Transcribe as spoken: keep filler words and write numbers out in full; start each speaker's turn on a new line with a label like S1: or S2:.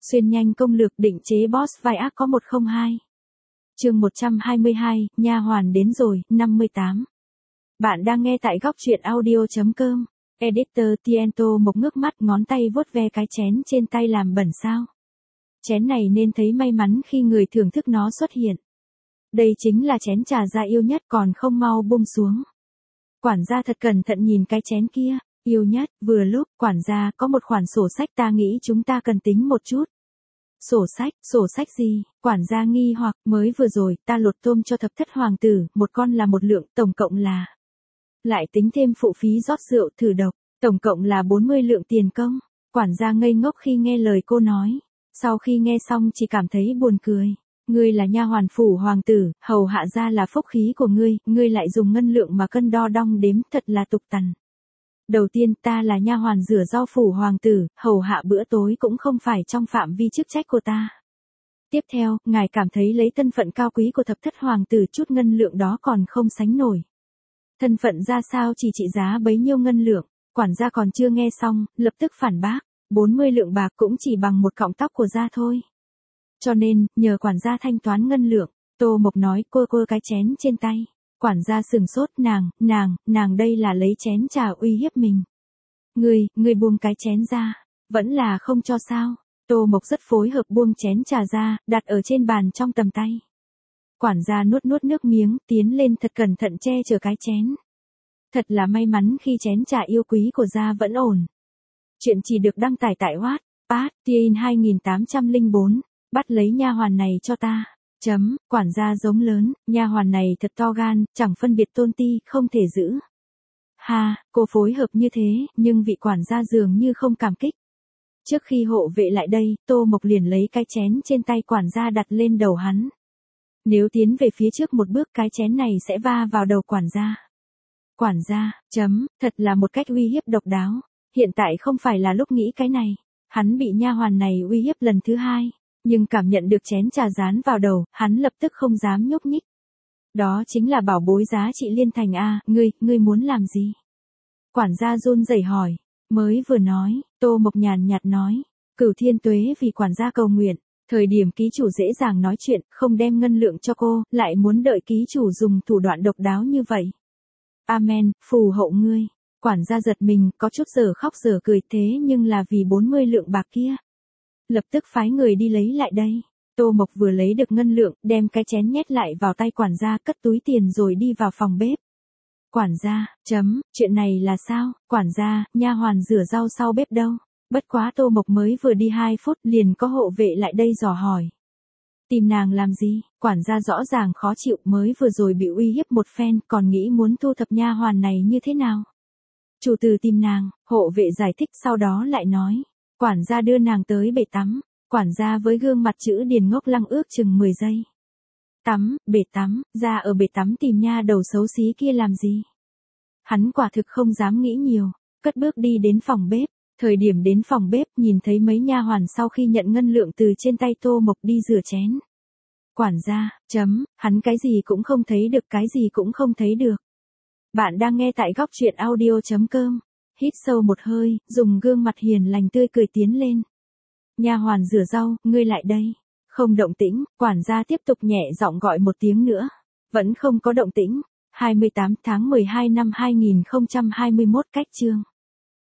S1: Xuyên nhanh công lược định chế boss vai ác có một không hai. Chương một trăm hai mươi hai, nha hoàn đến rồi, năm mươi tám. Bạn đang nghe tại góc truyện audio chấm com. Editor Tiento một ngước mắt ngón tay vuốt ve cái chén trên tay làm bẩn sao. Chén này nên thấy may mắn khi người thưởng thức nó xuất hiện. Đây chính là chén trà gia yêu nhất còn không mau buông xuống. Quản gia thật cẩn thận nhìn cái chén kia, yêu nhất, vừa lúc, quản gia có một khoản sổ sách ta nghĩ chúng ta cần tính một chút. Sổ sách, sổ sách gì? Quản gia nghi hoặc, mới vừa rồi, ta lột tôm cho thập thất hoàng tử, một con là một lượng, tổng cộng là. Lại tính thêm phụ phí rót rượu thử độc, tổng cộng là bốn mươi lượng tiền công. Quản gia ngây ngốc khi nghe lời cô nói. Sau khi nghe xong chỉ cảm thấy buồn cười. Ngươi là nha hoàn phủ hoàng tử, hầu hạ ra là phúc khí của ngươi, ngươi lại dùng ngân lượng mà cân đo đong đếm, thật là tục tằn. Đầu tiên ta là nha hoàn rửa rau phủ hoàng tử, hầu hạ bữa tối cũng không phải trong phạm vi chức trách của ta. Tiếp theo, ngài cảm thấy lấy thân phận cao quý của thập thất hoàng tử chút ngân lượng đó còn không sánh nổi. Thân phận ra sao chỉ trị giá bấy nhiêu ngân lượng, quản gia còn chưa nghe xong, lập tức phản bác, bốn mươi lượng bạc cũng chỉ bằng một cọng tóc của gia thôi. Cho nên, nhờ quản gia thanh toán ngân lượng, Tô Mộc nói cô cô cái chén trên tay. Quản gia sừng sốt, nàng, nàng, nàng đây là lấy chén trà uy hiếp mình. Ngươi, ngươi buông cái chén ra, vẫn là không cho sao. Tô Mộc rất phối hợp buông chén trà ra, đặt ở trên bàn trong tầm tay. Quản gia nuốt nuốt nước miếng, tiến lên thật cẩn thận che chở cái chén. Thật là may mắn khi chén trà yêu quý của gia vẫn ổn. Chuyện chỉ được đăng tải tại Wattpad, Teen hai tám không bốn, bắt lấy nha hoàn này cho ta. Chấm, quản gia giống lớn, nha hoàn này thật to gan, chẳng phân biệt tôn ti, không thể giữ. Ha, cô phối hợp như thế, nhưng vị quản gia dường như không cảm kích. Trước khi hộ vệ lại đây, Tô Mộc liền lấy cái chén trên tay quản gia đặt lên đầu hắn. Nếu tiến về phía trước một bước cái chén này sẽ va vào đầu quản gia. Quản gia, chấm, thật là một cách uy hiếp độc đáo. Hiện tại không phải là lúc nghĩ cái này. Hắn bị nha hoàn này uy hiếp lần thứ hai. Nhưng cảm nhận được chén trà dán vào đầu, hắn lập tức không dám nhúc nhích. Đó chính là bảo bối giá trị liên thành a, ngươi, ngươi muốn làm gì? Quản gia run rẩy hỏi, mới vừa nói, Tô Mộc nhàn nhạt nói, cửu thiên tuế vì quản gia cầu nguyện, thời điểm ký chủ dễ dàng nói chuyện, không đem ngân lượng cho cô, lại muốn đợi ký chủ dùng thủ đoạn độc đáo như vậy. Amen, phù hộ ngươi. Quản gia giật mình, có chút giờ khóc giờ cười thế nhưng là vì bốn mươi lượng bạc kia. Lập tức phái người đi lấy lại đây. Tô Mộc vừa lấy được ngân lượng, đem cái chén nhét lại vào tay quản gia, cất túi tiền rồi đi vào phòng bếp. Quản gia, chấm, chuyện này là sao? Quản gia, nha hoàn rửa rau sau bếp đâu? Bất quá Tô Mộc mới vừa đi hai phút liền có hộ vệ lại đây dò hỏi. Tìm nàng làm gì? Quản gia rõ ràng khó chịu, mới vừa rồi bị uy hiếp một phen, còn nghĩ muốn thu thập nha hoàn này như thế nào? Chủ tử tìm nàng, hộ vệ giải thích sau đó lại nói. Quản gia đưa nàng tới bể tắm, quản gia với gương mặt chữ điền ngốc lăng ước chừng mười giây. Tắm, bể tắm, ra ở bể tắm tìm nha đầu xấu xí kia làm gì? Hắn quả thực không dám nghĩ nhiều, cất bước đi đến phòng bếp, thời điểm đến phòng bếp nhìn thấy mấy nha hoàn sau khi nhận ngân lượng từ trên tay Tô Mộc đi rửa chén. Quản gia, chấm, hắn cái gì cũng không thấy được, cái gì cũng không thấy được. Bạn đang nghe tại góc truyện audio chấm com. Hít sâu một hơi, dùng gương mặt hiền lành tươi cười tiến lên. Nha hoàn rửa rau, ngươi lại đây. Không động tĩnh, quản gia tiếp tục nhẹ giọng gọi một tiếng nữa. Vẫn không có động tĩnh. hai mươi tám tháng mười hai năm hai nghìn không trăm hai mươi mốt cách chương.